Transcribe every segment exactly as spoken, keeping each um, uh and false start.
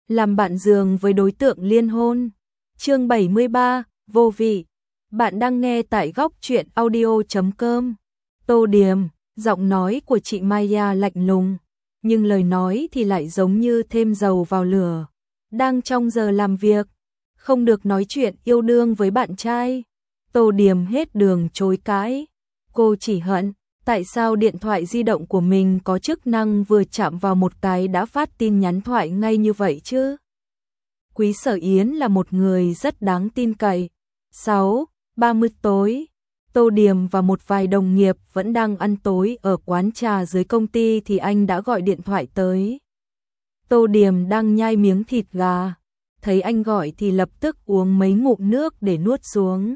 làm bạn giường với đối tượng liên hôn. Chương bảy mươi ba, vô vị. Bạn đang nghe tại góc truyện audio chấm com. Tô Điềm, giọng nói của chị Maya lạnh lùng, nhưng lời nói thì lại giống như thêm dầu vào lửa. Đang trong giờ làm việc, không được nói chuyện yêu đương với bạn trai. Tô Điềm hết đường chối cãi. Cô chỉ hận, tại sao điện thoại di động của mình có chức năng vừa chạm vào một cái đã phát tin nhắn thoại ngay như vậy chứ? Quý Sở Yến là một người rất đáng tin cậy. sáu, ba mươi tối, Tô Điềm và một vài đồng nghiệp vẫn đang ăn tối ở quán trà dưới công ty thì anh đã gọi điện thoại tới. Tô Điềm đang nhai miếng thịt gà, thấy anh gọi thì lập tức uống mấy ngụm nước để nuốt xuống.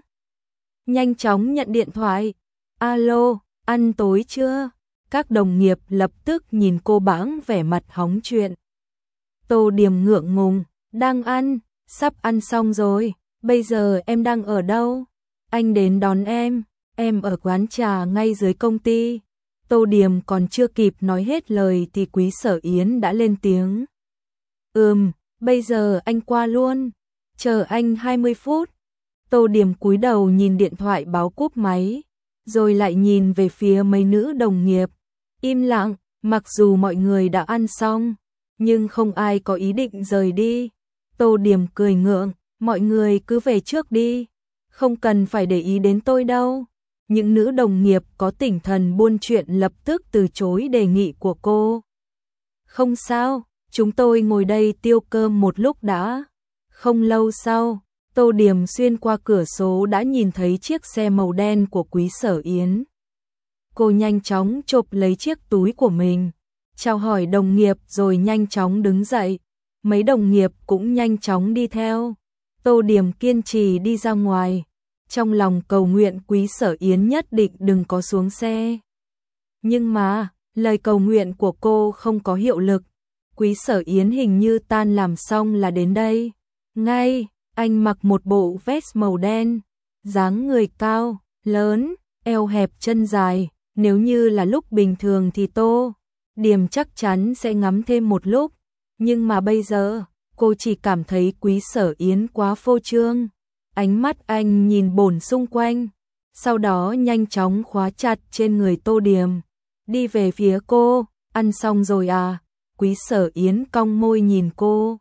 Nhanh chóng nhận điện thoại. Alo, ăn tối chưa? Các đồng nghiệp lập tức nhìn cô bãng vẻ mặt hóng chuyện. Tô Điềm ngượng ngùng, đang ăn, sắp ăn xong rồi, bây giờ em đang ở đâu? Anh đến đón em, em ở quán trà ngay dưới công ty. Tô Điềm còn chưa kịp nói hết lời thì Quý Sở Yến đã lên tiếng. Ừm, bây giờ anh qua luôn, chờ anh hai mươi phút. Tô Điềm cúi đầu nhìn điện thoại báo cúp máy, rồi lại nhìn về phía mấy nữ đồng nghiệp. Im lặng, mặc dù mọi người đã ăn xong, nhưng không ai có ý định rời đi. Tô Điềm cười ngượng, mọi người cứ về trước đi, không cần phải để ý đến tôi đâu. Những nữ đồng nghiệp có tinh thần buôn chuyện lập tức từ chối đề nghị của cô. Không sao, chúng tôi ngồi đây tiêu cơm một lúc đã. Không lâu sau, Tô Điềm xuyên qua cửa sổ đã nhìn thấy chiếc xe màu đen của Quý Sở Yến. Cô nhanh chóng chộp lấy chiếc túi của mình, chào hỏi đồng nghiệp rồi nhanh chóng đứng dậy. Mấy đồng nghiệp cũng nhanh chóng đi theo. Tô Điềm kiên trì đi ra ngoài, trong lòng cầu nguyện Quý Sở Yến nhất định đừng có xuống xe. Nhưng mà, lời cầu nguyện của cô không có hiệu lực. Quý Sở Yến hình như tan làm xong là đến đây. Ngay, anh mặc một bộ vest màu đen, dáng người cao, lớn, eo hẹp chân dài. Nếu như là lúc bình thường thì Tô Điềm chắc chắn sẽ ngắm thêm một lúc. Nhưng mà bây giờ, cô chỉ cảm thấy Quý Sở Yến quá phô trương. Ánh mắt anh nhìn bổn xung quanh, sau đó nhanh chóng khóa chặt trên người Tô Điềm. Đi về phía cô, ăn xong rồi à? Quý Sở Yến cong môi nhìn cô,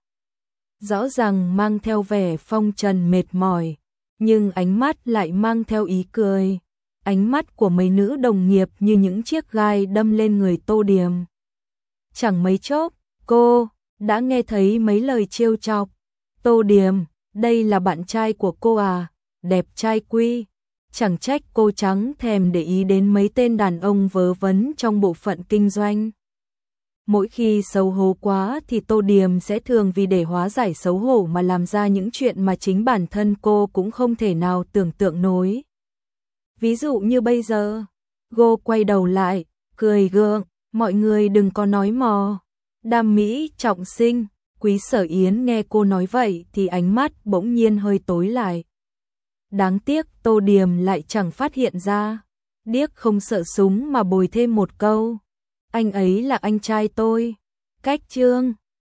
rõ ràng mang theo vẻ phong trần mệt mỏi, nhưng ánh mắt lại mang theo ý cười. Ánh mắt của mấy nữ đồng nghiệp như những chiếc gai đâm lên người Tô Điềm. Chẳng mấy chốc, cô đã nghe thấy mấy lời trêu chọc. Tô Điềm, đây là bạn trai của cô à? Đẹp trai quy. Chẳng trách cô chẳng thèm để ý đến mấy tên đàn ông vớ vẩn trong bộ phận kinh doanh. Mỗi khi xấu hổ quá thì Tô Điềm sẽ thường vì để hóa giải xấu hổ mà làm ra những chuyện mà chính bản thân cô cũng không thể nào tưởng tượng nổi. Ví dụ như bây giờ, cô quay đầu lại, cười gượng, mọi người đừng có nói mò. Đam mỹ trọng sinh. Quý Sở Yến nghe cô nói vậy thì ánh mắt bỗng nhiên hơi tối lại. Đáng tiếc Tô Điềm lại chẳng phát hiện ra. Điếc không sợ súng mà bồi thêm một câu. Anh ấy là anh trai tôi. Cách chương